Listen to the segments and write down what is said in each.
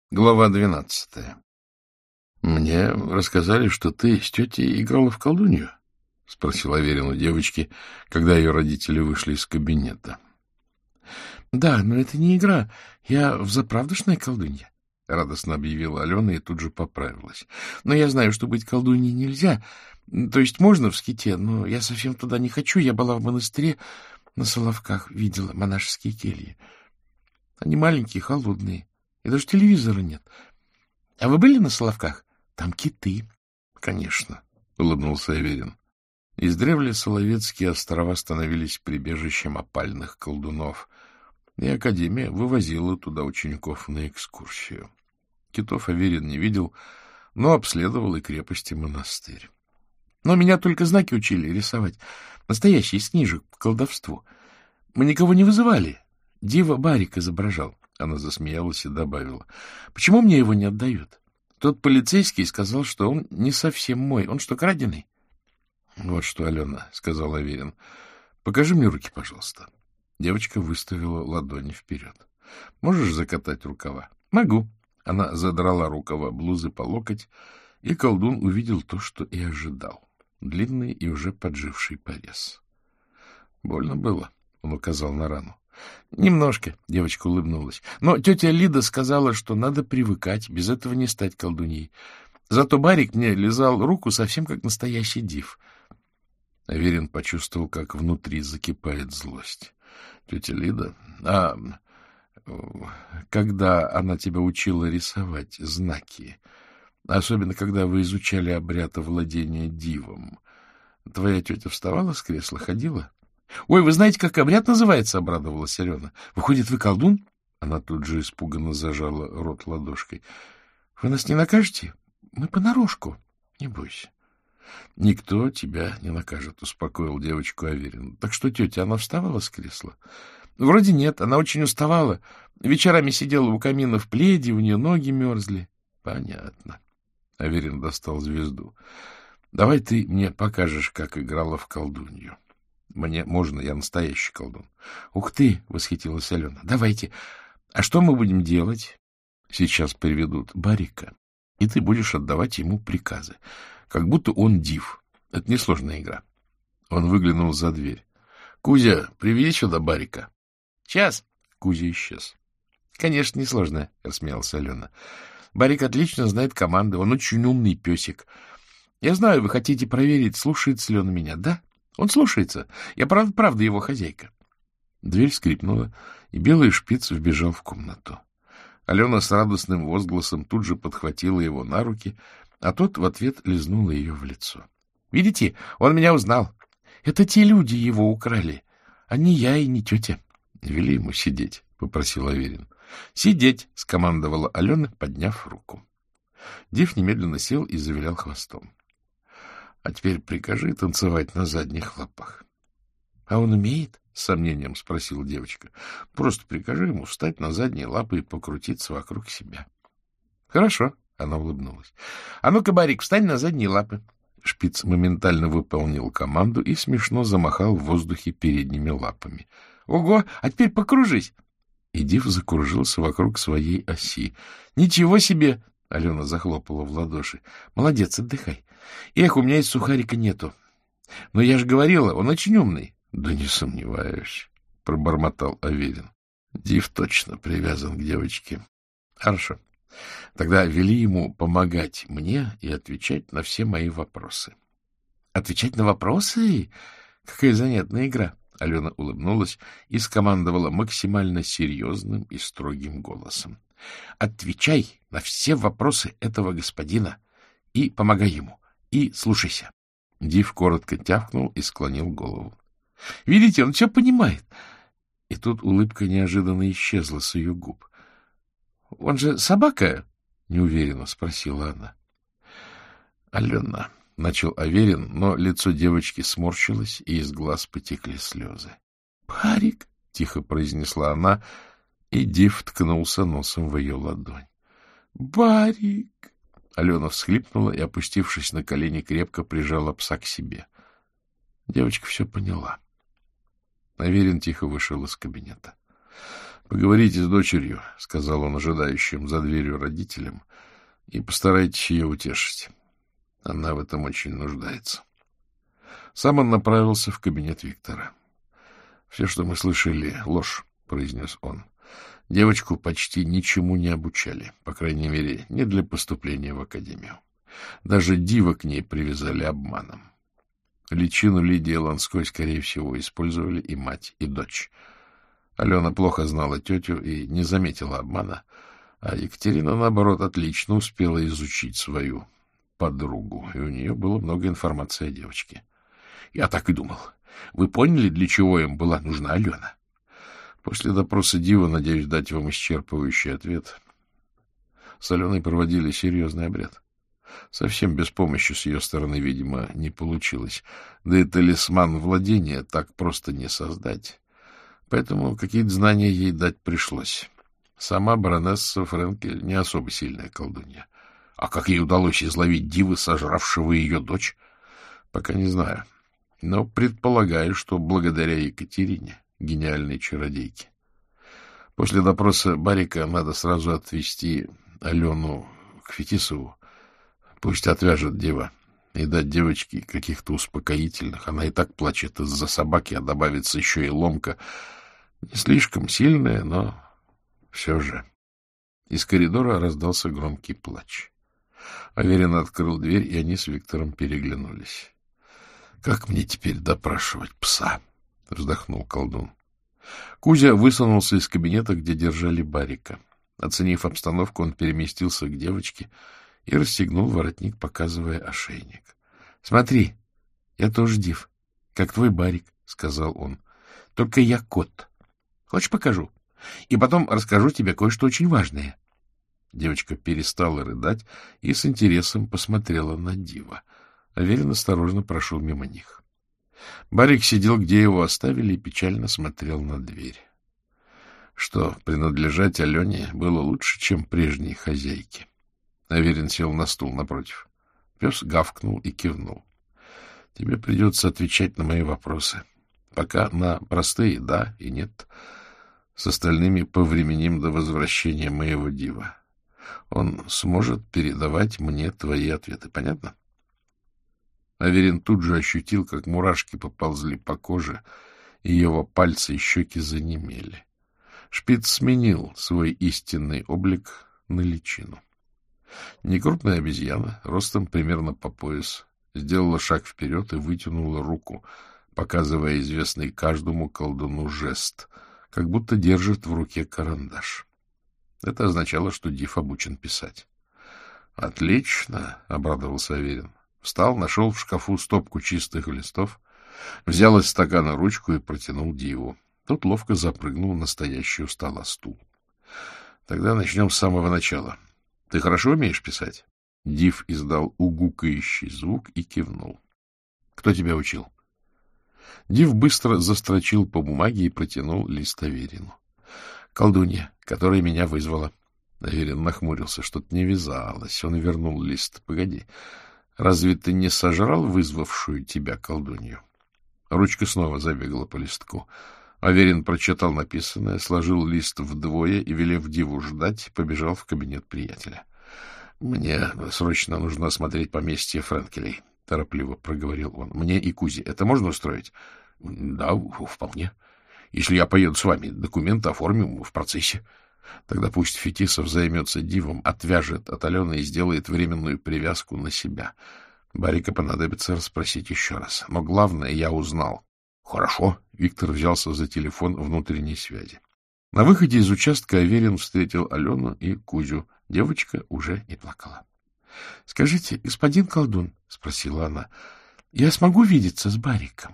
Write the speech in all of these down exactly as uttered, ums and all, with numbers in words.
Глава двенадцатая. — Мне рассказали, что ты с тетей играла в колдунью? — спросил Аверин у девочки, когда ее родители вышли из кабинета. — Да, но это не игра. Я взаправдошная колдунья, — радостно объявила Алена и тут же поправилась. — Но я знаю, что быть колдуньей нельзя. То есть можно в ските, но я совсем туда не хочу. Я была в монастыре на Соловках, видела монашеские кельи. Они маленькие, холодные, и даже телевизора нет. А вы были на Соловках? Там киты. — Конечно, — улыбнулся Аверин. Издревле Соловецкие острова становились прибежищем опальных колдунов, и Академия вывозила туда учеников на экскурсию. Китов Аверин не видел, но обследовал и крепости монастырь. Но меня только знаки учили рисовать, настоящие, с книжек, по колдовству. Мы никого не вызывали. Дива Барик изображал. Она засмеялась и добавила. — Почему мне его не отдают? Тот полицейский сказал, что он не совсем мой. Он что, краденый? — Вот что, Алена, — сказал Аверин, — покажи мне руки, пожалуйста. Девочка выставила ладони вперед. — Можешь закатать рукава? — Могу. Она задрала рукава блузы по локоть, и колдун увидел то, что и ожидал. Длинный и уже подживший порез. — Больно было, — он указал на рану. — Немножко, — девочка улыбнулась. Но тетя Лида сказала, что надо привыкать, без этого не стать колдуньей. Зато Барик мне лизал руку совсем как настоящий див. Аверин почувствовал, как внутри закипает злость. — Тетя Лида, а когда она тебя учила рисовать знаки, особенно когда вы изучали обряд овладения дивом, твоя тетя вставала с кресла, ходила? — Ой, вы знаете, как обряд называется? — обрадовалась Алена. — Выходит, вы колдун? Она тут же испуганно зажала рот ладошкой. — Вы нас не накажете? Мы понарошку. Не бойся. — Никто тебя не накажет, — успокоил девочку Аверин. — Так что тетя, она вставала с кресла? — Вроде нет, она очень уставала. Вечерами сидела у камина в пледе, у нее ноги мерзли. — Понятно. Аверин достал звезду. — Давай ты мне покажешь, как играла в колдунью. Мне можно, я настоящий колдун. — Ух ты! — восхитилась Алена. — Давайте. А что мы будем делать? — Сейчас приведут Барика, и ты будешь отдавать ему приказы, как будто он див. Это несложная игра. Он выглянул за дверь. — Кузя, приведи сюда Барика. — Сейчас. Кузя исчез. — Конечно, несложно, — рассмеялась Алена. — Барик отлично знает команды, он очень умный песик. Я знаю, вы хотите проверить, слушается ли он меня, да? Он слушается. Я, правда, правда его хозяйка. Дверь скрипнула, и белый шпиц вбежал в комнату. Алена с радостным возгласом тут же подхватила его на руки, а тот в ответ лизнула ее в лицо. — Видите, он меня узнал. Это те люди его украли, а не я и не тетя. — Вели ему сидеть, — попросил Аверин. — Сидеть, — скомандовала Алена, подняв руку. Див немедленно сел и завилял хвостом. — А теперь прикажи танцевать на задних лапах. — А он умеет? — с сомнением спросила девочка. — Просто прикажи ему встать на задние лапы и покрутиться вокруг себя. — Хорошо, — она улыбнулась. — А ну-ка, Барик, встань на задние лапы. Шпиц моментально выполнил команду и смешно замахал в воздухе передними лапами. — Ого, а теперь покружись! И Див закружился вокруг своей оси. — Ничего себе! — Алена захлопала в ладоши. — Молодец, отдыхай. Эх, у меня и сухарика нету. Но я же говорила, он очень умный. — Да не сомневаюсь, — пробормотал Аверин. Див точно привязан к девочке. — Хорошо. Тогда вели ему помогать мне и отвечать на все мои вопросы. — Отвечать на вопросы? Какая занятная игра! Алена улыбнулась и скомандовала максимально серьезным и строгим голосом. — Отвечай на все вопросы этого господина и помогай ему, и слушайся. Див коротко тявкнул и склонил голову. — Видите, он все понимает. И тут улыбка неожиданно исчезла с ее губ. — Он же собака? — неуверенно спросила она. — Алена, — начал Аверин, но лицо девочки сморщилось, и из глаз потекли слезы. — Барик, — тихо произнесла она, и Див ткнулся носом в ее ладонь. — Барик! Алена всхлипнула и, опустившись на колени, крепко прижала пса к себе. Девочка все поняла. Аверин тихо вышел из кабинета. — Поговорите с дочерью, — сказал он ожидающим за дверью родителям, — и постарайтесь ее утешить. Она в этом очень нуждается. Сам он направился в кабинет Виктора. — Все, что мы слышали, — ложь, — произнес он. Девочку почти ничему не обучали, по крайней мере, не для поступления в академию. Даже дива к ней привязали обманом. Личину Лидии Ланской, скорее всего, использовали и мать, и дочь. Алена плохо знала тетю и не заметила обмана, а Екатерина, наоборот, отлично успела изучить свою подругу, и у нее было много информации о девочке. — Я так и думал. Вы поняли, для чего им была нужна Алена? После допроса дива, надеюсь дать вам исчерпывающий ответ. С Аленой проводили серьезный обряд. Совсем без помощи с ее стороны, видимо, не получилось. Да и талисман владения так просто не создать. Поэтому какие-то знания ей дать пришлось. Сама баронесса Френкель не особо сильная колдунья. А как ей удалось изловить дивы, сожравшего ее дочь? Пока не знаю. Но предполагаю, что благодаря Екатерине, гениальной чародейке. После допроса Барика надо сразу отвезти Алену к Фетисову. Пусть отвяжет дева и дать девочке каких-то успокоительных. Она и так плачет из-за собаки, а добавится еще и ломка. Не слишком сильная, но все же. Из коридора раздался громкий плач. Аверин открыл дверь, и они с Виктором переглянулись. — Как мне теперь допрашивать пса? — вздохнул колдун. Кузя высунулся из кабинета, где держали Барика. Оценив обстановку, он переместился к девочке и расстегнул воротник, показывая ошейник. — Смотри, я тоже див, как твой Барик, — сказал он. — Только я кот. Хочешь, покажу? И потом расскажу тебе кое-что очень важное. Девочка перестала рыдать и с интересом посмотрела на дива. Аверин осторожно прошел мимо них. Барик сидел, где его оставили, и печально смотрел на дверь. Что, принадлежать Алене было лучше, чем прежней хозяйке. Аверин сел на стул напротив. Пес гавкнул и кивнул. — Тебе придется отвечать на мои вопросы. Пока на простые «да» и «нет». С остальными повременим до возвращения моего дива. Он сможет передавать мне твои ответы. Понятно? Аверин тут же ощутил, как мурашки поползли по коже, и его пальцы и щеки занемели. Шпиц сменил свой истинный облик на личину. Некрупная обезьяна, ростом примерно по пояс, сделала шаг вперед и вытянула руку, показывая известный каждому колдуну жест, как будто держит в руке карандаш. Это означало, что див обучен писать. — Отлично, — обрадовался Аверин. Встал, нашел в шкафу стопку чистых листов, взял из стакана ручку и протянул диву. Тот ловко запрыгнул на стоящий у стола стул. — Тогда начнем с самого начала. Ты хорошо умеешь писать? Див издал угукающий звук и кивнул. — Кто тебя учил? Див быстро застрочил по бумаге и протянул лист Аверину. — Колдунья, которая меня вызвала. Аверин нахмурился, что-то не вязалось. Он вернул лист. — Погоди, разве ты не сожрал вызвавшую тебя колдунью? Ручка снова забегала по листку. Аверин прочитал написанное, сложил лист вдвое и, велев Диву ждать, побежал в кабинет приятеля. — Мне срочно нужно осмотреть поместье Френкелей, — торопливо проговорил он. — Мне и Кузе. Это можно устроить? — Да, вполне. Если я поеду с вами, документы оформим в процессе. Тогда пусть Фетисов займется дивом, отвяжет от Алены и сделает временную привязку на себя. Барика понадобится расспросить еще раз. Но главное я узнал. — Хорошо. Виктор взялся за телефон внутренней связи. На выходе из участка Аверин встретил Алену и Кузю. Девочка уже не плакала. — Скажите, господин колдун, — спросила она, — я смогу видеться с Бариком?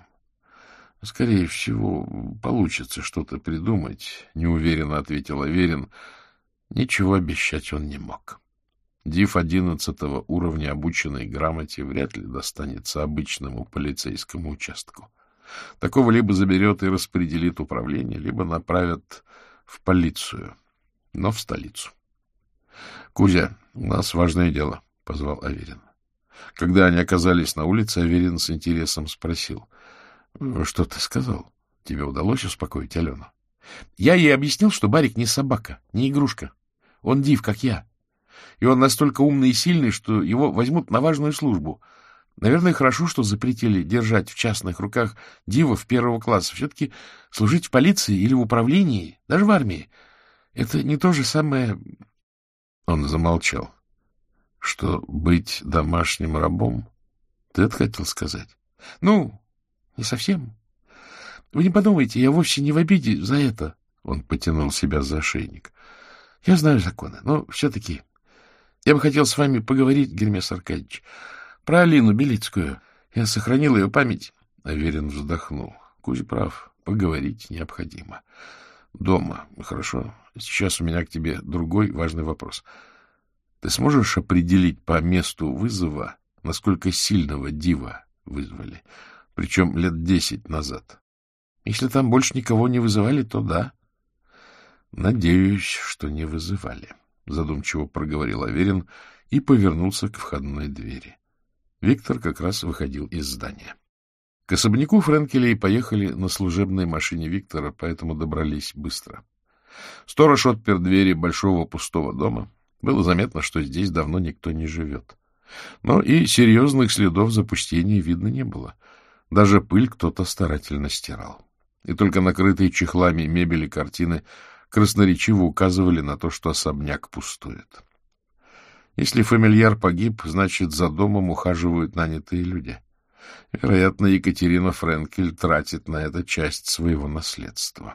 — Скорее всего, получится что-то придумать, — неуверенно ответил Аверин. Ничего обещать он не мог. Див одиннадцатого уровня, обученный грамоте, вряд ли достанется обычному полицейскому участку. Такого либо заберет и распределит управление, либо направят в полицию, но в столицу. — Кузя, у нас важное дело, — позвал Аверин. Когда они оказались на улице, Аверин с интересом спросил: — Что ты сказал? Тебе удалось успокоить Алену? Я ей объяснил, что Барик не собака, не игрушка. Он див, как я. И он настолько умный и сильный, что его возьмут на важную службу. Наверное, хорошо, что запретили держать в частных руках дивов первого класса. Все-таки служить в полиции или в управлении, даже в армии, это не то же самое... Он замолчал. Что быть домашним рабом? Ты это хотел сказать? Ну, не совсем. Вы не подумайте, я вовсе не в обиде за это. Он потянул себя за ошейник. Я знаю законы, но все-таки я бы хотел с вами поговорить, Гермес Аркадьевич, про Алину Белицкую. Я сохранил ее память. Аверин вздохнул. Кузя прав, поговорить необходимо. Дома, хорошо. Сейчас у меня к тебе другой важный вопрос. Ты сможешь определить по месту вызова, насколько сильного дива вызвали? Причем лет десять назад. Если там больше никого не вызывали, то да. Надеюсь, что не вызывали, задумчиво проговорил Аверин и повернулся к входной двери. Виктор как раз выходил из здания. К особняку Френкелей поехали на служебной машине Виктора, поэтому добрались быстро. Сторож отпер двери большого пустого дома. Было заметно, что здесь давно никто не живет. Но и серьезных следов запустения видно не было. Даже пыль кто-то старательно стирал. И только накрытые чехлами мебели картины красноречиво указывали на то, что особняк пустует. Если фамильяр погиб, значит, за домом ухаживают нанятые люди. Вероятно, Екатерина Френкель тратит на это часть своего наследства.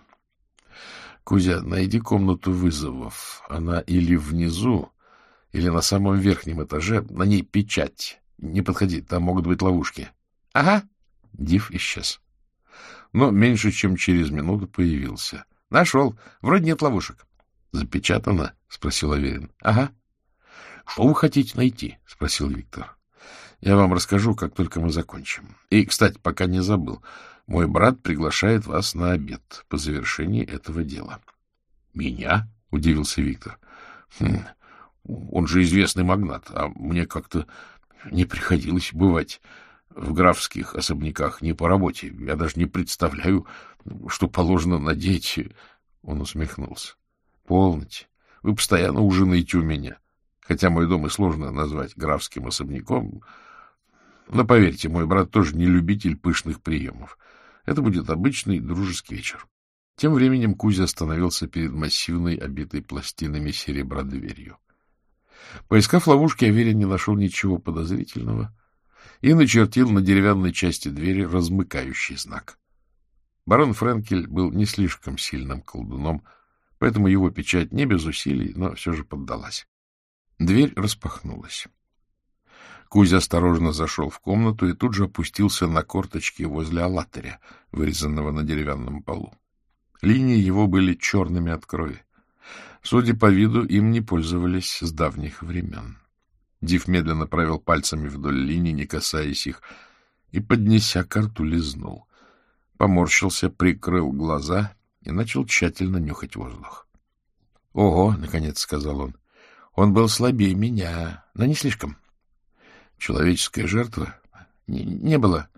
Кузя, найди комнату вызовов. Она или внизу, или на самом верхнем этаже. На ней печать. Не подходи, там могут быть ловушки. — Ага. Див исчез. Но меньше чем через минуту появился. — Нашел. Вроде нет ловушек. — Запечатано? — спросил Аверин. — Ага. — Что вы хотите найти? — спросил Виктор. — Я вам расскажу, как только мы закончим. И, кстати, пока не забыл, мой брат приглашает вас на обед по завершении этого дела. — Меня? — удивился Виктор. Хм, — Он же известный магнат, а мне как-то не приходилось бывать в графских особняках не по работе. Я даже не представляю, что положено надеть. Он усмехнулся. — Полноте. Вы постоянно ужинаете у меня. Хотя мой дом и сложно назвать графским особняком. Но, поверьте, мой брат тоже не любитель пышных приемов. Это будет обычный дружеский вечер. Тем временем Кузя остановился перед массивной, обитой пластинами серебра дверью. Поискав ловушки, Аверин не нашел ничего подозрительного и начертил на деревянной части двери размыкающий знак. Барон Френкель был не слишком сильным колдуном, поэтому его печать не без усилий, но все же поддалась. Дверь распахнулась. Кузя осторожно зашел в комнату и тут же опустился на корточки возле аллатыря, вырезанного на деревянном полу. Линии его были черными от крови. Судя по виду, им не пользовались с давних времен. Див медленно провел пальцами вдоль линий, не касаясь их, и, поднеся ко рту, лизнул. Поморщился, прикрыл глаза и начал тщательно нюхать воздух. — Ого! — наконец сказал он. — Он был слабее меня, но не слишком. Человеческая жертва? Не, не было.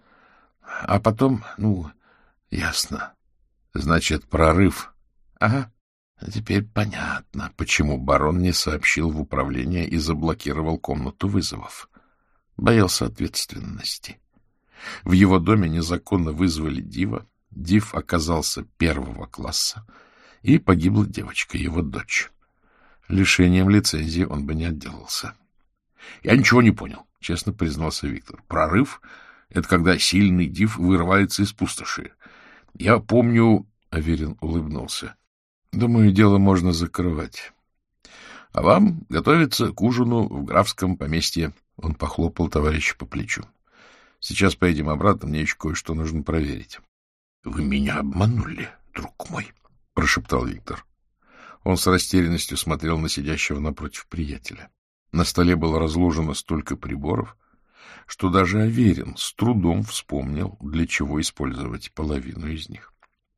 А потом, ну, ясно. Значит, прорыв. Ага. А теперь понятно, почему барон не сообщил в управление и заблокировал комнату вызовов. Боялся ответственности. В его доме незаконно вызвали дива, див оказался первого класса, и погибла девочка, его дочь. Лишением лицензии он бы не отделался. — Я ничего не понял, — честно признался Виктор. — Прорыв — это когда сильный див вырывается из пустоши. Я помню... — Аверин улыбнулся. — Думаю, дело можно закрывать. — А вам готовиться к ужину в графском поместье. Он похлопал товарища по плечу. — Сейчас поедем обратно, мне еще кое-что нужно проверить. — Вы меня обманули, друг мой, — прошептал Виктор. Он с растерянностью смотрел на сидящего напротив приятеля. На столе было разложено столько приборов, что даже Аверин с трудом вспомнил, для чего использовать половину из них.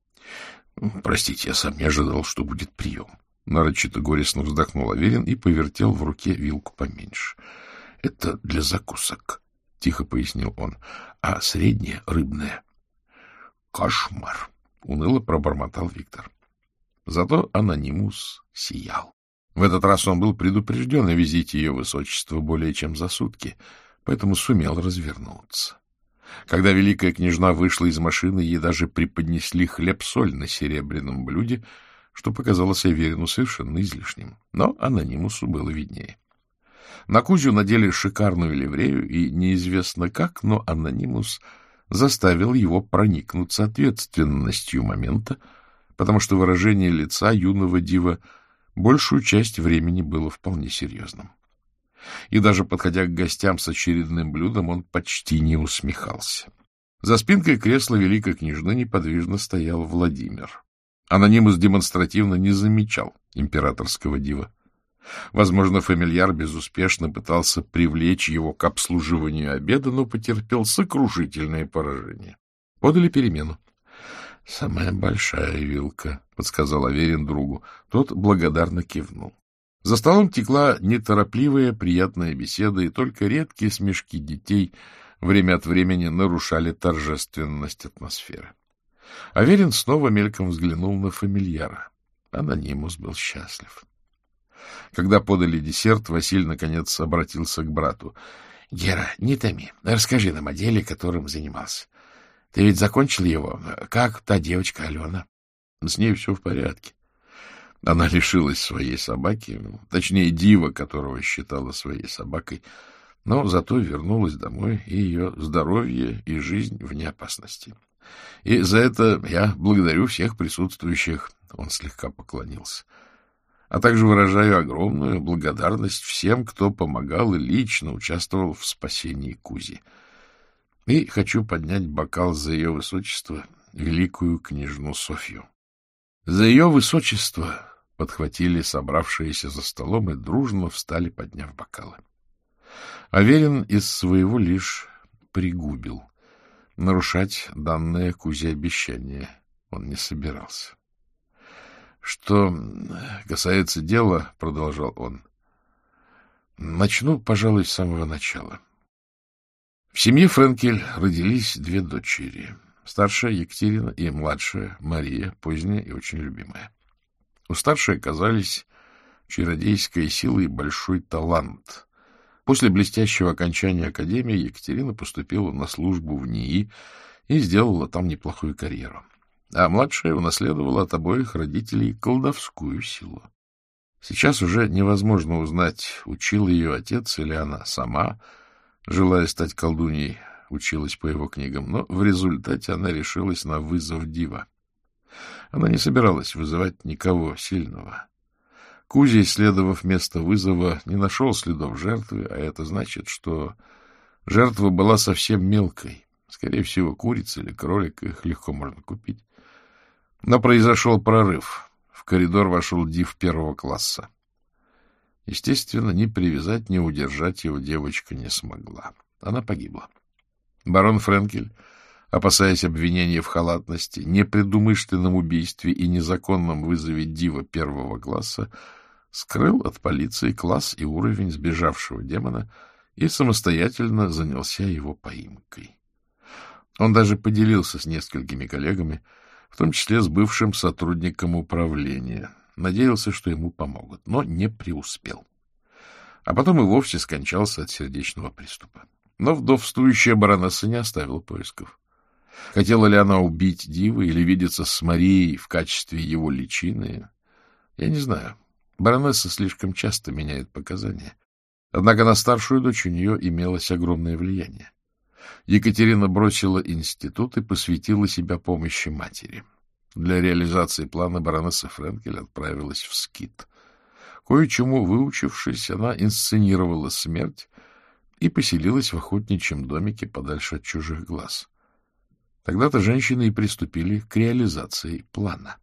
— Простите, я сам не ожидал, что будет прием. Нарочито горестно вздохнул Аверин и повертел в руке вилку поменьше. — Это для закусок, — тихо пояснил он, — а средняя рыбная. — Кошмар! — уныло пробормотал Виктор. Зато анонимус сиял. В этот раз он был предупрежден о визите ее высочества более чем за сутки, поэтому сумел развернуться. Когда великая княжна вышла из машины, ей даже преподнесли хлеб-соль на серебряном блюде, что показалось Аверину совершенно излишним. Но анонимусу было виднее. На Кузю надели шикарную ливрею, и неизвестно как, но анонимус заставил его проникнуться ответственностью момента, потому что выражение лица юного дива большую часть времени было вполне серьезным. И даже подходя к гостям с очередным блюдом, он почти не усмехался. За спинкой кресла великой княжны неподвижно стоял Владимир. Анонимус демонстративно не замечал императорского дива. Возможно, фамильяр безуспешно пытался привлечь его к обслуживанию обеда, но потерпел сокрушительное поражение. Подали перемену. — Самая большая вилка, — подсказал Аверин другу. Тот благодарно кивнул. За столом текла неторопливая, приятная беседа, и только редкие смешки детей время от времени нарушали торжественность атмосферы. Аверин снова мельком взглянул на фамильяра. Анонимус был счастлив. Когда подали десерт, Василий, наконец, обратился к брату. — Гера, не томи, расскажи нам о деле, которым занимался. Ты ведь закончил его? Как та девочка Алена? — С ней все в порядке. Она лишилась своей собаки, точнее, дива, которого считала своей собакой, но зато вернулась домой, и ее здоровье и жизнь вне опасности. И за это я благодарю всех присутствующих, — он слегка поклонился, — а также выражаю огромную благодарность всем, кто помогал и лично участвовал в спасении Кузи. И хочу поднять бокал за ее высочество, великую княжну Софью. За ее высочество! — подхватили собравшиеся за столом и дружно встали, подняв бокалы. Аверин из своего лишь пригубил. Нарушать данное Кузе обещание он не собирался. — Что касается дела, — продолжал он, — начну, пожалуй, с самого начала. В семье Френкель родились две дочери. Старшая Екатерина и младшая Мария, поздняя и очень любимая. У старшей оказались чародейская сила и большой талант. После блестящего окончания академии Екатерина поступила на службу в НИИ и сделала там неплохую карьеру. А младшая унаследовала от обоих родителей колдовскую силу. Сейчас уже невозможно узнать, учил ее отец или она сама, желая стать колдуньей, училась по его книгам, но в результате она решилась на вызов дива. Она не собиралась вызывать никого сильного. Кузя, исследовав место вызова, не нашел следов жертвы, а это значит, что жертва была совсем мелкой. Скорее всего, курица или кролик, их легко можно купить. Но произошел прорыв. В коридор вошел див первого класса. Естественно, ни привязать, ни удержать его девочка не смогла. Она погибла. Барон Френкель, опасаясь обвинения в халатности, непредумышленном убийстве и незаконном вызове дива первого класса, скрыл от полиции класс и уровень сбежавшего демона и самостоятельно занялся его поимкой. Он даже поделился с несколькими коллегами, в том числе с бывшим сотрудником управления. Надеялся, что ему помогут, но не преуспел. А потом и вовсе скончался от сердечного приступа. Но вдовствующая баронесса не оставила поисков. Хотела ли она убить дива или видеться с Марией в качестве его личины, я не знаю. Баронесса слишком часто меняет показания. Однако на старшую дочь у нее имелось огромное влияние. Екатерина бросила институт и посвятила себя помощи матери. Для реализации плана баронесса Френкель отправилась в скит. Кое-чему выучившись, она инсценировала смерть и поселилась в охотничьем домике подальше от чужих глаз. Тогда-то женщины и приступили к реализации плана.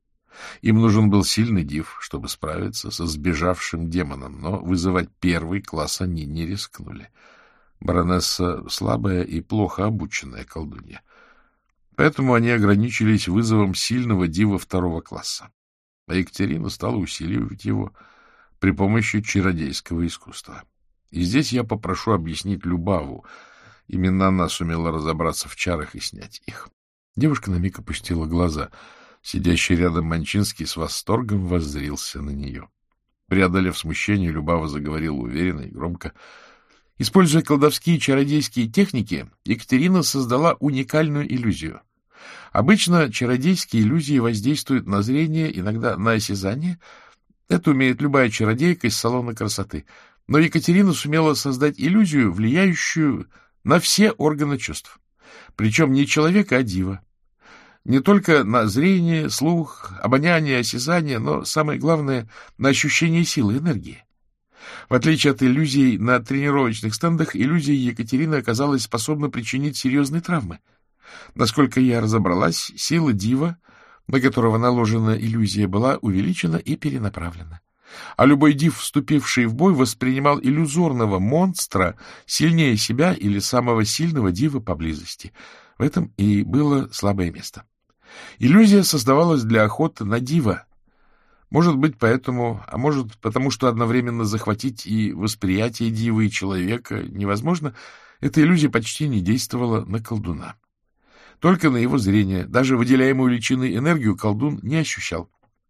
Им нужен был сильный див, чтобы справиться со сбежавшим демоном, но вызывать первый класс они не рискнули. Баронесса слабая и плохо обученная колдунья. Поэтому они ограничились вызовом сильного дива второго класса. А Екатерина стала усиливать его при помощи чародейского искусства. И здесь я попрошу объяснить Любаву. Именно она сумела разобраться в чарах и снять их. Девушка на миг опустила глаза. Сидящий рядом Манчинский с восторгом воззрился на нее. Преодолев смущение, Любава заговорила уверенно и громко. Используя колдовские и чародейские техники, Екатерина создала уникальную иллюзию. Обычно чародейские иллюзии воздействуют на зрение, иногда на осязание. Это умеет любая чародейка из салона красоты. Но Екатерина сумела создать иллюзию, влияющую на все органы чувств. Причем не человека, а дива. Не только на зрение, слух, обоняние, осязание, но, самое главное, на ощущение силы, энергии. В отличие от иллюзий на тренировочных стендах, иллюзия Екатерины оказалась способна причинить серьезные травмы. Насколько я разобралась, сила дива, на которого наложена иллюзия, была увеличена и перенаправлена. А любой див, вступивший в бой, воспринимал иллюзорного монстра сильнее себя или самого сильного дива поблизости. В этом и было слабое место. Иллюзия создавалась для охоты на дива. Может быть, поэтому, а может, потому что одновременно захватить и восприятие дива, и человека невозможно, эта иллюзия почти не действовала на колдуна. Только на его зрение, даже выделяемую личиной энергию колдун не ощущал.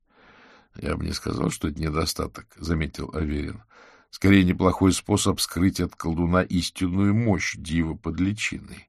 — Я бы не сказал, что это недостаток, — заметил Аверин. — Скорее, неплохой способ скрыть от колдуна истинную мощь дива под личиной.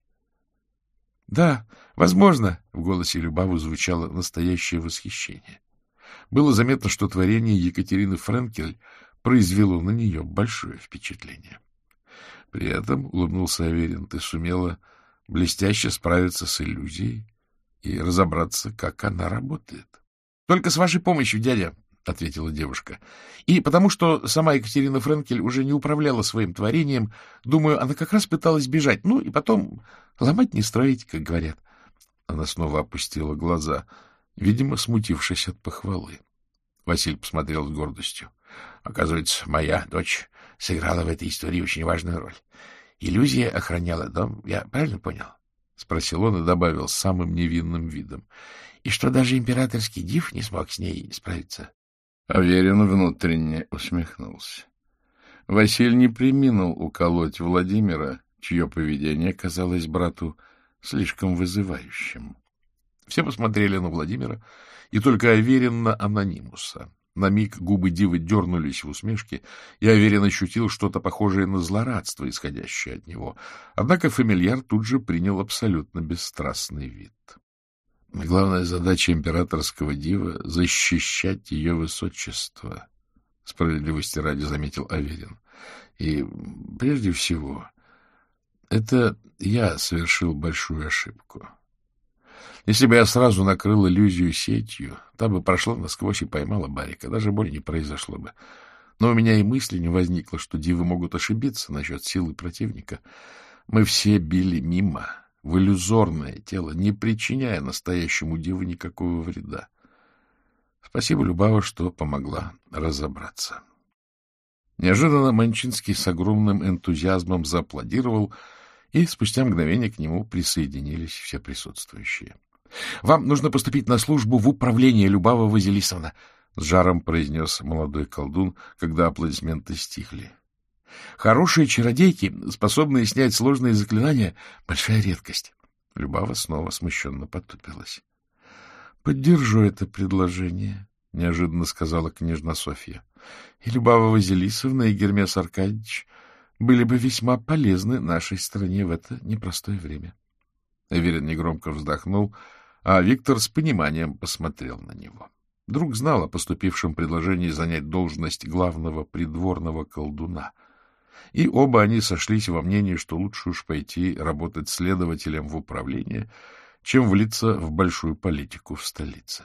— Да, возможно, — в голосе Любавы звучало настоящее восхищение. Было заметно, что творение Екатерины Френкель произвело на нее большое впечатление. При этом, — улыбнулся Аверин, — ты сумела блестяще справиться с иллюзией и разобраться, как она работает. — Только с вашей помощью, дядя, — ответила девушка. — И потому что сама Екатерина Френкель уже не управляла своим творением, думаю, она как раз пыталась бежать, ну и потом ломать не строить, как говорят. Она снова опустила глаза, видимо, смутившись от похвалы. Василий посмотрел с гордостью. — Оказывается, моя дочь сыграла в этой истории очень важную роль. Иллюзия охраняла дом, я правильно понял? — спросил он и добавил с самым невинным видом. — И что даже императорский див не смог с ней справиться? Аверин внутренне усмехнулся. Василий не преминул уколоть Владимира, чье поведение казалось брату слишком вызывающим. Все посмотрели на Владимира, и только Аверин на анонимуса. На миг губы дивы дернулись в усмешке, и Аверин ощутил что-то похожее на злорадство, исходящее от него. Однако фамильяр тут же принял абсолютно бесстрастный вид. Главная задача императорского дива — защищать ее высочество, — справедливости ради заметил Аверин. И прежде всего, это я совершил большую ошибку. Если бы я сразу накрыл иллюзию сетью, та бы прошла насквозь и поймала Барика, даже боли не произошло бы. Но у меня и мысли не возникло, что дивы могут ошибиться насчет силы противника. Мы все били мимо, в иллюзорное тело, не причиняя настоящему диву никакого вреда. Спасибо, Любава, что помогла разобраться. Неожиданно Манчинский с огромным энтузиазмом зааплодировал, и спустя мгновение к нему присоединились все присутствующие. — Вам нужно поступить на службу в управление, Любава Василисовна, — с жаром произнес молодой колдун, когда аплодисменты стихли. — Хорошие чародейки, способные снять сложные заклинания, — большая редкость. Любава снова смущенно потупилась. — Поддержу это предложение, — неожиданно сказала княжна Софья. — И Любава Василисовна, и Гермес Аркадьевич были бы весьма полезны нашей стране в это непростое время. Аверин негромко вздохнул, а Виктор с пониманием посмотрел на него. Друг знал о поступившем предложении занять должность главного придворного колдуна. И оба они сошлись во мнении, что лучше уж пойти работать следователем в управление, чем влиться в большую политику в столице.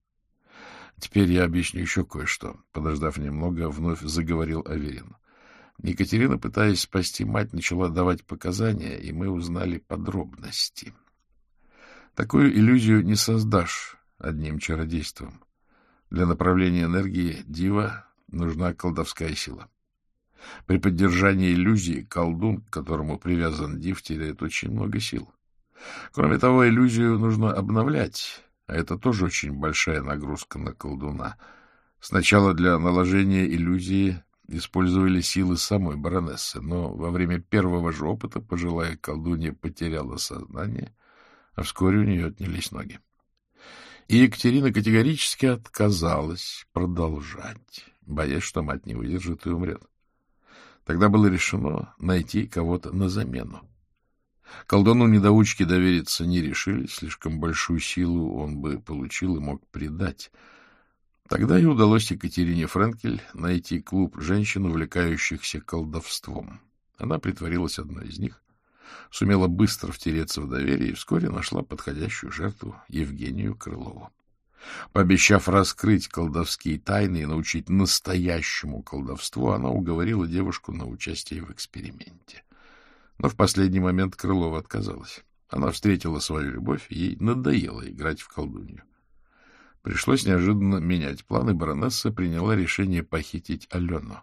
— Теперь я объясню еще кое-что. Подождав немного, вновь заговорил Аверин. Екатерина, пытаясь спасти мать, начала давать показания, и мы узнали подробности. Такую иллюзию не создашь одним чародейством. Для направления энергии дива нужна колдовская сила. При поддержании иллюзии колдун, к которому привязан див, теряет очень много сил. Кроме того, иллюзию нужно обновлять, а это тоже очень большая нагрузка на колдуна. Сначала для наложения иллюзии использовали силы самой баронессы, но во время первого же опыта пожилая колдунья потеряла сознание, а вскоре у нее отнялись ноги. И Екатерина категорически отказалась продолжать, боясь, что мать не выдержит и умрет. Тогда было решено найти кого-то на замену. Колдуну-недоучке довериться не решили, слишком большую силу он бы получил и мог предать. Тогда и удалось Екатерине Френкель найти клуб женщин, увлекающихся колдовством. Она притворилась одной из них, сумела быстро втереться в доверие и вскоре нашла подходящую жертву Евгению Крылову. Пообещав раскрыть колдовские тайны и научить настоящему колдовству, она уговорила девушку на участие в эксперименте. Но в последний момент Крылова отказалась. Она встретила свою любовь, и ей надоело играть в колдунью. Пришлось неожиданно менять планы, баронесса приняла решение похитить Алену.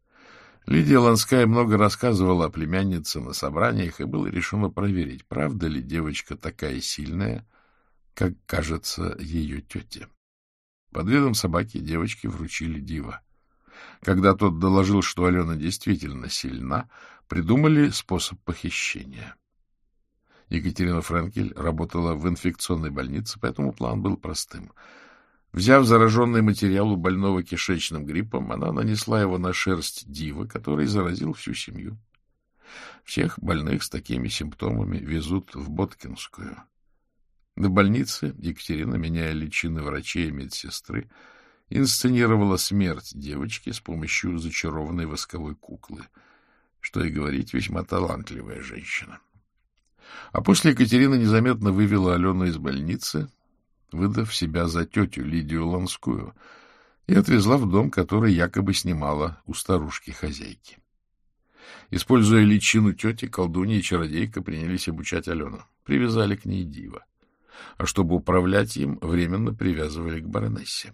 Лидия Ланская много рассказывала о племяннице на собраниях, и было решено проверить, правда ли девочка такая сильная, как кажется ее тете. Под видом собаки девочке вручили Дива. Когда тот доложил, что Алена действительно сильна, придумали способ похищения. Екатерина Френкель работала в инфекционной больнице, поэтому план был простым. Взяв зараженный материал у больного кишечным гриппом, она нанесла его на шерсть Дива, который заразил всю семью. Всех больных с такими симптомами везут в Боткинскую. До больницы Екатерина, меняя личины врачей и медсестры, инсценировала смерть девочки с помощью зачарованной восковой куклы. Что и говорить, весьма талантливая женщина. А после Екатерина незаметно вывела Алену из больницы, выдав себя за тетю Лидию Ланскую, и отвезла в дом, который якобы снимала у старушки-хозяйки. Используя личину тети, колдунья и чародейка принялись обучать Алену. Привязали к ней Дива. А чтобы управлять им, временно привязывали к баронессе.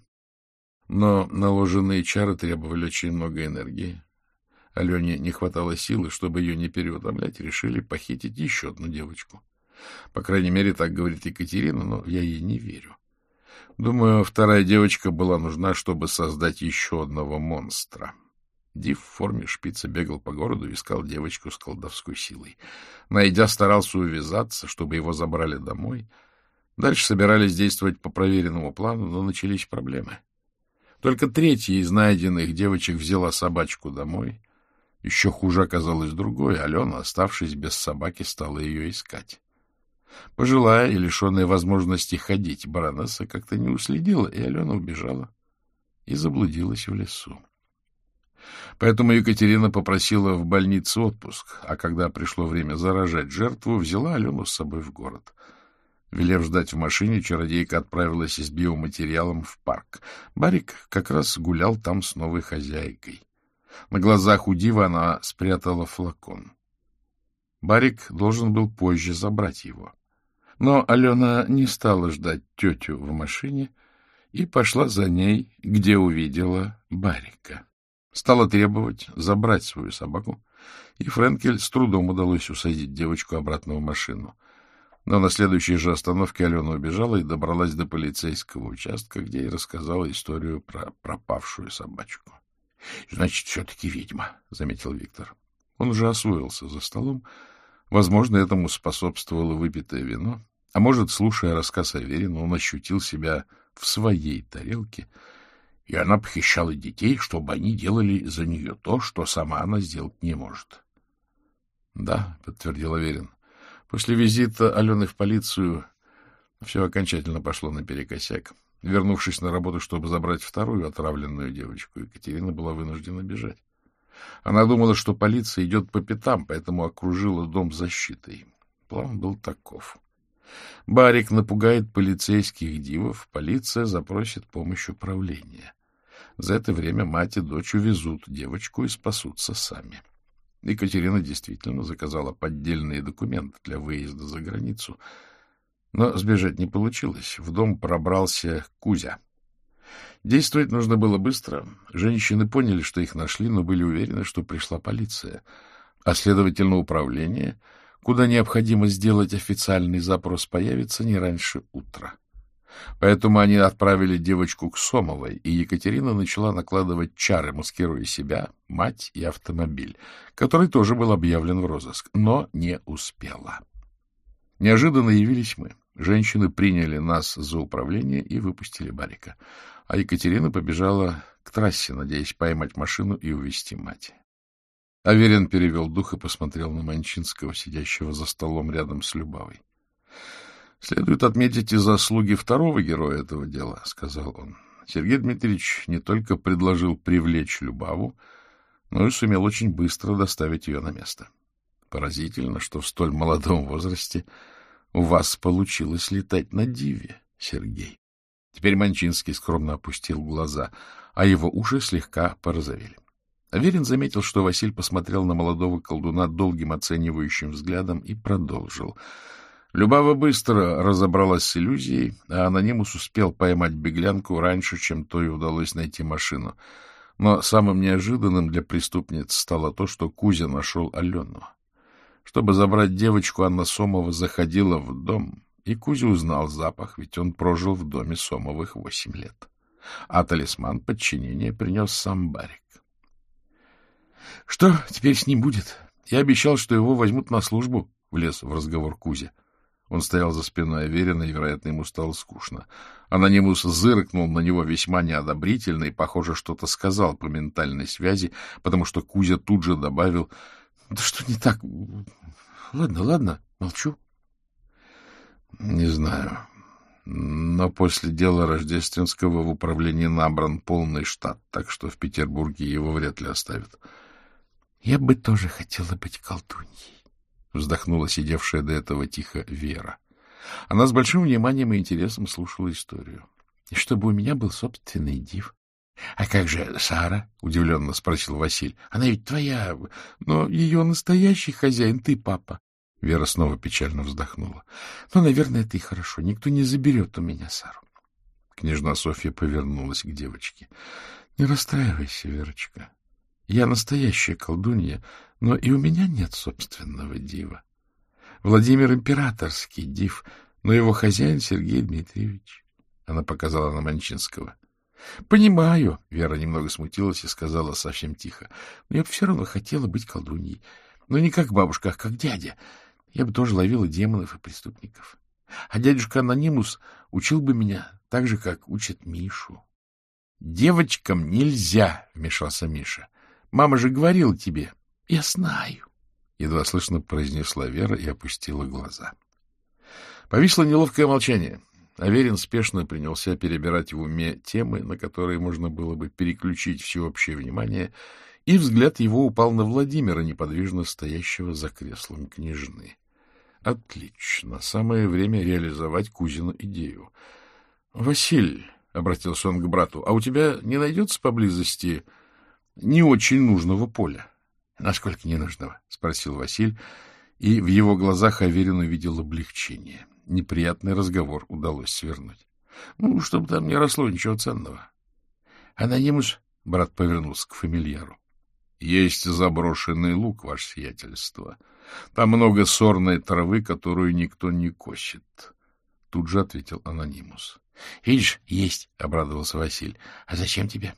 Но наложенные чары требовали очень много энергии. Алене не хватало силы, чтобы ее не переутомлять, решили похитить еще одну девочку. По крайней мере, так говорит Екатерина, но я ей не верю. Думаю, вторая девочка была нужна, чтобы создать еще одного монстра. Див в форме шпица бегал по городу и искал девочку с колдовской силой. Найдя, старался увязаться, чтобы его забрали домой. Дальше собирались действовать по проверенному плану, но начались проблемы. Только третья из найденных девочек взяла собачку домой. Еще хуже оказалось другое. Алена, оставшись без собаки, стала ее искать. Пожилая и лишенная возможности ходить, баронесса как-то не уследила, и Алена убежала и заблудилась в лесу. Поэтому Екатерина попросила в больнице отпуск, а когда пришло время заражать жертву, взяла Алену с собой в город. Велев ждать в машине, чародейка отправилась с биоматериалом в парк. Барик как раз гулял там с новой хозяйкой. На глазах у Дива она спрятала флакон. Барик должен был позже забрать его. Но Алена не стала ждать тетю в машине и пошла за ней, где увидела Барика. Стала требовать забрать свою собаку, и Френкель с трудом удалось усадить девочку обратно в машину. Но на следующей же остановке Алена убежала и добралась до полицейского участка, где и рассказала историю про пропавшую собачку. — Значит, все-таки ведьма, — заметил Виктор. Он уже освоился за столом. Возможно, этому способствовало выпитое вино, а может, слушая рассказ Аверина, он ощутил себя в своей тарелке, и она похищала детей, чтобы они делали за нее то, что сама она сделать не может. — Да, — подтвердил Аверин. После визита Алены в полицию все окончательно пошло наперекосяк. Вернувшись на работу, чтобы забрать вторую отравленную девочку, Екатерина была вынуждена бежать. Она думала, что полиция идет по пятам, поэтому окружила дом защитой. План был таков. Барик напугает полицейских дивов, полиция запросит помощь управления. За это время мать и дочь увезут девочку и спасутся сами. Екатерина действительно заказала поддельные документы для выезда за границу, но сбежать не получилось. В дом пробрался Кузя. Действовать нужно было быстро. Женщины поняли, что их нашли, но были уверены, что пришла полиция, а, следовательно, управление, куда необходимо сделать официальный запрос, появится не раньше утра. Поэтому они отправили девочку к Сомовой, и Екатерина начала накладывать чары, маскируя себя, мать и автомобиль, который тоже был объявлен в розыск, но не успела. Неожиданно явились мы. Женщины приняли нас за управление и выпустили Барика, а Екатерина побежала к трассе, надеясь поймать машину и увезти мать. Аверин перевел дух и посмотрел на Манчинского, сидящего за столом рядом с Любавой. — Следует отметить и заслуги второго героя этого дела, — сказал он. Сергей Дмитриевич не только предложил привлечь Любаву, но и сумел очень быстро доставить ее на место. Поразительно, что в столь молодом возрасте у вас получилось летать на Диве, Сергей. Теперь Манчинский скромно опустил глаза, а его уши слегка порозовели. Аверин заметил, что Василь посмотрел на молодого колдуна долгим оценивающим взглядом и продолжил. Любава быстро разобралась с иллюзией, а Анонимус успел поймать беглянку раньше, чем той удалось найти машину. Но самым неожиданным для преступниц стало то, что Кузя нашел Алену. Чтобы забрать девочку, Анна Сомова заходила в дом, и Кузя узнал запах, ведь он прожил в доме Сомовых восемь лет. А талисман подчинения принес сам Барик. — Что теперь с ним будет? Я обещал, что его возьмут на службу, — влез в разговор Кузя. Он стоял за спиной Аверина, и, вероятно, ему стало скучно. Анонимус зыркнул на него весьма неодобрительно и, похоже, что-то сказал по ментальной связи, потому что Кузя тут же добавил: — Да что не так? Ладно, ладно, молчу. — Не знаю, но после дела Рождественского в управлении набран полный штат, так что в Петербурге его вряд ли оставят. — Я бы тоже хотела быть колдуньей, — вздохнула сидевшая до этого тихо Вера. Она с большим вниманием и интересом слушала историю. — И чтобы у меня был собственный див. — А как же Сара? — удивленно спросил Василь. — Она ведь твоя, но ее настоящий хозяин ты, папа. Вера снова печально вздохнула. — Ну, наверное, это и хорошо. Никто не заберет у меня Сару. Княжна Софья повернулась к девочке. — Не расстраивайся, Верочка. Я настоящая колдунья, но и у меня нет собственного дива. Владимир императорский див, но его хозяин Сергей Дмитриевич. Она показала на Манчинского. — Понимаю, — Вера немного смутилась и сказала совсем тихо, — но я бы все равно хотела быть колдуньей. Но не как бабушка, а как дядя. Я бы тоже ловила демонов и преступников. А дядюшка Анонимус учил бы меня так же, как учит Мишу. — Девочкам нельзя, — вмешался Миша. — Мама же говорила тебе. — Я знаю, — едва слышно произнесла Вера и опустила глаза. Повисло неловкое молчание. Аверин спешно принялся перебирать в уме темы, на которые можно было бы переключить всеобщее внимание, и взгляд его упал на Владимира, неподвижно стоящего за креслом княжны. Отлично. Самое время реализовать Кузину идею. — Василь, — обратился он к брату, — а у тебя не найдется поблизости не очень нужного поля? — Насколько ненужного? — спросил Василь, и в его глазах Аверин увидел облегчение. Неприятный разговор удалось свернуть. — Ну, чтобы там не росло ничего ценного. — Анонимус, — брат повернулся к фамильяру. — Есть заброшенный луг, ваше сиятельство. Там много сорной травы, которую никто не косит. Тут же ответил Анонимус. — Видишь, есть, — обрадовался Василь. — А зачем тебе?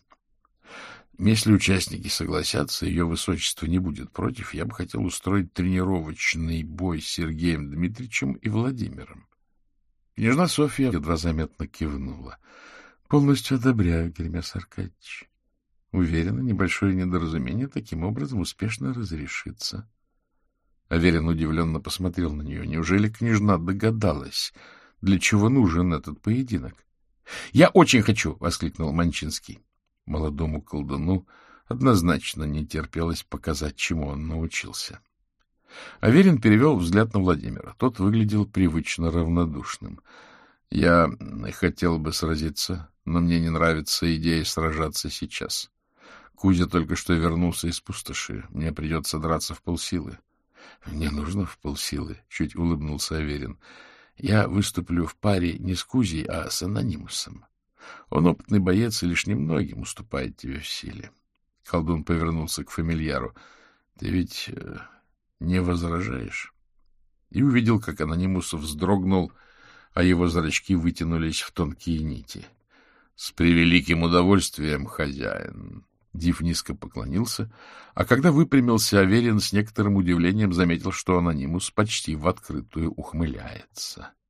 — Если участники согласятся, ее высочество не будет против, я бы хотел устроить тренировочный бой с Сергеем Дмитриевичем и Владимиром. Княжна Софья едва заметно кивнула. — Полностью одобряю, Гермес Аркадьевич. Уверена, небольшое недоразумение таким образом успешно разрешится. Аверин удивленно посмотрел на нее. Неужели княжна догадалась, для чего нужен этот поединок? — Я очень хочу! — воскликнул Манчинский. Молодому колдуну однозначно не терпелось показать, чему он научился. Аверин перевел взгляд на Владимира. Тот выглядел привычно равнодушным. — Я хотел бы сразиться, но мне не нравится идея сражаться сейчас. Кузя только что вернулся из пустоши. Мне придется драться в полсилы. — Мне нужно в полсилы, — чуть улыбнулся Аверин. — Я выступлю в паре не с Кузей, а с Анонимусом. Он опытный боец и лишь немногим уступает тебе в силе. Колдун повернулся к фамильяру. — Ты ведь э, не возражаешь? И увидел, как Анонимус вздрогнул, а его зрачки вытянулись в тонкие нити. — С превеликим удовольствием, хозяин. Див низко поклонился, а когда выпрямился, Аверин с некоторым удивлением заметил, что Анонимус почти в открытую ухмыляется.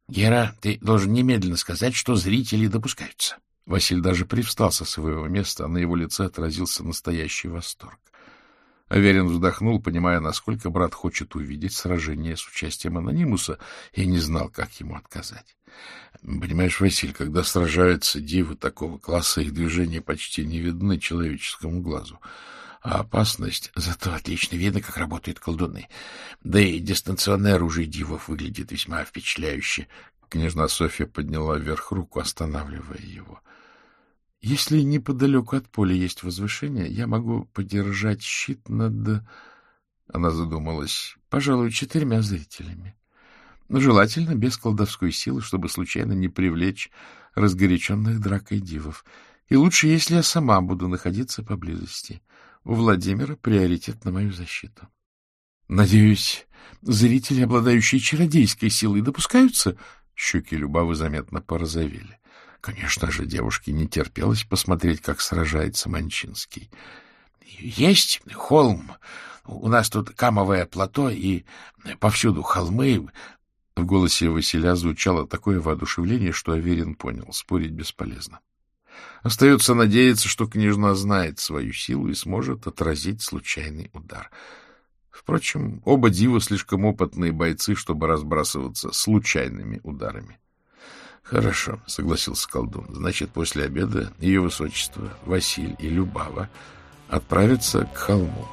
— Гера, ты должен немедленно сказать, что зрители допускаются. Василь даже привстал со своего места, а на его лице отразился настоящий восторг. Аверин вздохнул, понимая, насколько брат хочет увидеть сражение с участием Анонимуса, и не знал, как ему отказать. — Понимаешь, Василь, когда сражаются дивы такого класса, их движения почти не видны человеческому глазу. А опасность... Зато отлично видно, как работают колдуны. Да и дистанционное оружие дивов выглядит весьма впечатляюще. Княжна Софья подняла вверх руку, останавливая его. — Если неподалеку от поля есть возвышение, я могу подержать щит над... Она задумалась. — Пожалуй, четырьмя зрителями. Желательно без колдовской силы, чтобы случайно не привлечь разгоряченных дракой дивов. И лучше, если я сама буду находиться поблизости. У Владимира приоритет на мою защиту. Надеюсь, зрители, обладающие чародейской силой, допускаются? Щеки Любавы заметно порозовели. Конечно же, девушке не терпелось посмотреть, как сражается Манчинский. — Есть холм. У нас тут камовое плато и повсюду холмы. В голосе Василя звучало такое воодушевление, что Аверин понял, спорить бесполезно. Остается надеяться, что княжна знает свою силу и сможет отразить случайный удар. Впрочем, оба дива слишком опытные бойцы, чтобы разбрасываться случайными ударами. — Хорошо, — согласился колдун. — Значит, после обеда ее высочество Василь и Любава отправятся к холму.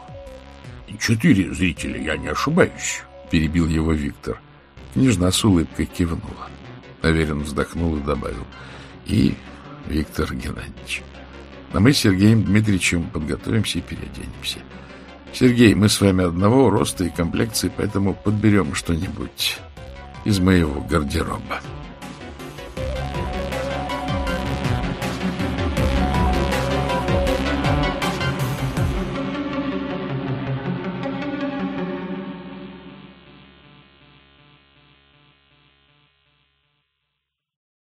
— Четыре зрителя, я не ошибаюсь, — перебил его Виктор. Княжна с улыбкой кивнула. Аверин вздохнул и добавил. — И Виктор Геннадьевич. А мы с Сергеем Дмитриевичем подготовимся и переоденемся. Сергей, мы с вами одного роста и комплекции, поэтому подберем что-нибудь из моего гардероба.